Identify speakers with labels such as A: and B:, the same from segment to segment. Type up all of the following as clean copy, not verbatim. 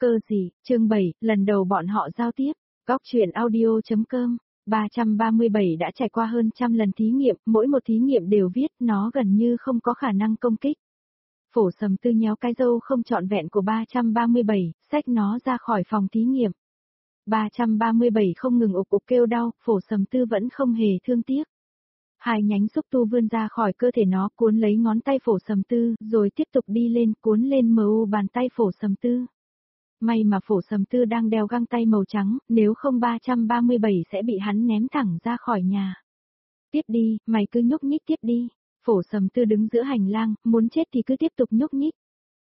A: Cơ gì, chương 7, lần đầu bọn họ giao tiếp, góc chuyện audio.com, 337 đã trải qua hơn trăm lần thí nghiệm, mỗi một thí nghiệm đều viết nó gần như không có khả năng công kích. Phổ Sầm Tư nhéo cái râu không trọn vẹn của 337, xách nó ra khỏi phòng thí nghiệm. 337 không ngừng ục ục kêu đau, Phổ Sầm Tư vẫn không hề thương tiếc. Hai nhánh xúc tu vươn ra khỏi cơ thể nó, cuốn lấy ngón tay Phổ Sầm Tư, rồi tiếp tục đi lên, cuốn lên bàn tay Phổ Sầm Tư. May mà Phổ Sầm Tư đang đeo găng tay màu trắng, nếu không 337 sẽ bị hắn ném thẳng ra khỏi nhà. Tiếp đi, mày cứ nhúc nhích tiếp đi. Phổ Sầm Tư đứng giữa hành lang, muốn chết thì cứ tiếp tục nhúc nhích.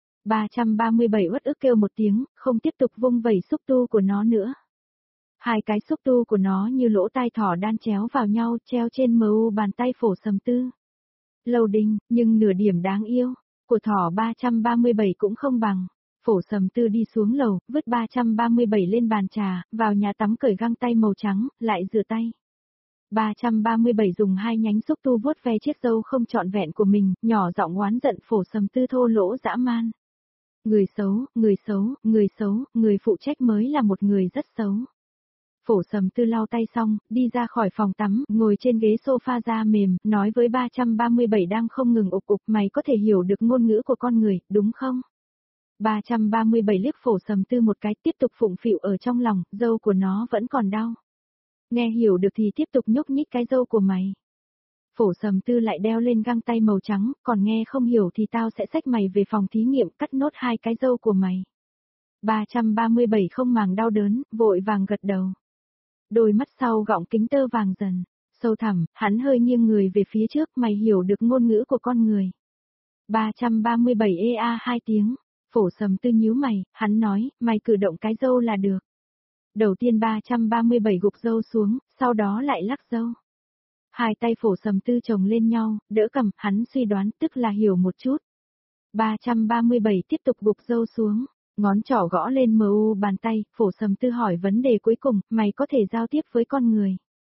A: 337 uất ức kêu một tiếng, không tiếp tục vung vẩy xúc tu của nó nữa. Hai cái xúc tu của nó như lỗ tai thỏ đan chéo vào nhau, treo trên bàn tay Phổ Sầm Tư. Lâu đinh, nhưng nửa điểm đáng yêu, của thỏ 337 cũng không bằng. Phổ Sầm Tư đi xuống lầu, vứt 337 lên bàn trà, vào nhà tắm cởi găng tay màu trắng, lại rửa tay. 337 dùng hai nhánh xúc tu vuốt ve chiếc râu không trọn vẹn của mình, nhỏ giọng oán giận Phổ Sầm Tư thô lỗ dã man. Người xấu, người xấu, người xấu, người phụ trách mới là một người rất xấu. Phổ Sầm Tư lau tay xong, đi ra khỏi phòng tắm, ngồi trên ghế sofa da mềm, nói với 337 đang không ngừng ục ục, mày có thể hiểu được ngôn ngữ của con người, đúng không? 337 liếc Phổ Sầm Tư một cái, tiếp tục phụng phịu ở trong lòng, râu của nó vẫn còn đau. Nghe hiểu được thì tiếp tục nhúc nhích cái râu của mày. Phổ Sầm Tư lại đeo lên găng tay màu trắng, còn nghe không hiểu thì tao sẽ xách mày về phòng thí nghiệm, cắt nốt hai cái râu của mày. 337 không màng đau đớn, vội vàng gật đầu. Đôi mắt sau gọng kính tơ vàng dần, sâu thẳm, hắn hơi nghiêng người về phía trước, mày hiểu được ngôn ngữ của con người. 337 ea hai tiếng, Phổ Sầm Tư nhíu mày, hắn nói, mày cử động cái râu là được. Đầu tiên 337 gục râu xuống, sau đó lại lắc râu. Hai tay Phổ Sầm Tư chồng lên nhau, đỡ cầm, hắn suy đoán, tức là hiểu một chút. 337 tiếp tục gục râu xuống, ngón trỏ gõ lên bàn tay, Phổ Sầm Tư hỏi vấn đề cuối cùng, mày có thể giao tiếp với con người.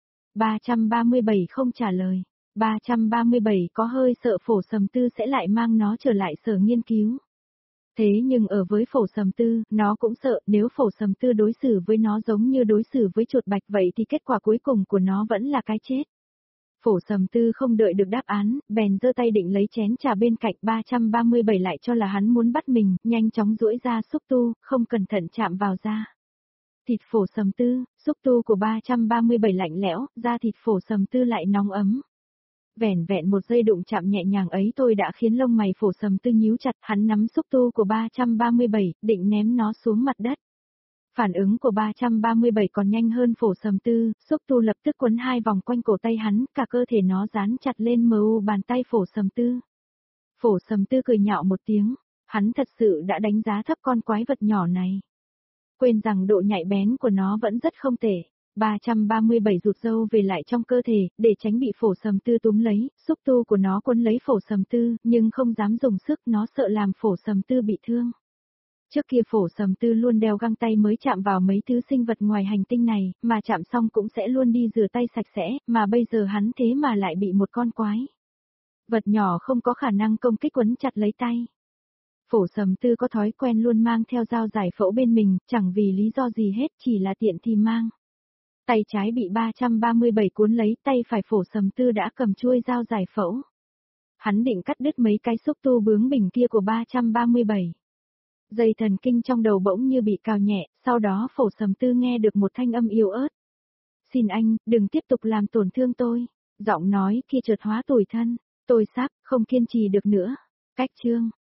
A: 337 không trả lời. 337 có hơi sợ Phổ Sầm Tư sẽ lại mang nó trở lại sở nghiên cứu. Thế nhưng ở với Phổ Sầm Tư, nó cũng sợ nếu Phổ Sầm Tư đối xử với nó giống như đối xử với chuột bạch vậy thì kết quả cuối cùng của nó vẫn là cái chết. Phổ Sầm Tư không đợi được đáp án, bèn giơ tay định lấy chén trà bên cạnh 337 lại cho là hắn muốn bắt mình, nhanh chóng duỗi ra xúc tu, không cẩn thận chạm vào da thịt Phổ Sầm Tư, xúc tu của 337 lạnh lẽo, da thịt Phổ Sầm Tư lại nóng ấm. Vẻn vẹn một giây đụng chạm nhẹ nhàng ấy thôi đã khiến lông mày Phổ Sầm Tư nhíu chặt, hắn nắm xúc tu của 337, định ném nó xuống mặt đất. Phản ứng của 337 còn nhanh hơn Phổ Sầm Tư, xúc tu lập tức quấn hai vòng quanh cổ tay hắn, cả cơ thể nó dán chặt lên bàn tay Phổ Sầm Tư. Phổ Sầm Tư cười nhạo một tiếng, hắn thật sự đã đánh giá thấp con quái vật nhỏ này. Quên rằng độ nhạy bén của nó vẫn rất không tệ. 337 rụt râu về lại trong cơ thể, để tránh bị Phổ Sầm Tư túm lấy, xúc tu của nó quấn lấy Phổ Sầm Tư, nhưng không dám dùng sức, nó sợ làm Phổ Sầm Tư bị thương. Trước kia Phổ Sầm Tư luôn đeo găng tay mới chạm vào mấy thứ sinh vật ngoài hành tinh này, mà chạm xong cũng sẽ luôn đi rửa tay sạch sẽ, mà bây giờ hắn thế mà lại bị một con quái vật nhỏ không có khả năng công kích quấn chặt lấy tay. Phổ Sầm Tư có thói quen luôn mang theo dao giải phẫu bên mình, chẳng vì lý do gì hết, chỉ là tiện thì mang. Tay trái bị 337 cuốn lấy, tay phải Phổ Sầm Tư đã cầm chuôi dao giải phẫu. Hắn định cắt đứt mấy cái xúc tu bướng bỉnh kia của 337. Dây thần kinh trong đầu bỗng như bị cào nhẹ, sau đó Phổ Sầm Tư nghe được một thanh âm yếu ớt. Xin anh, đừng tiếp tục làm tổn thương tôi. Giọng nói kia chợt hóa tủi thân. Tôi sắp, không kiên trì được nữa. Cách chương.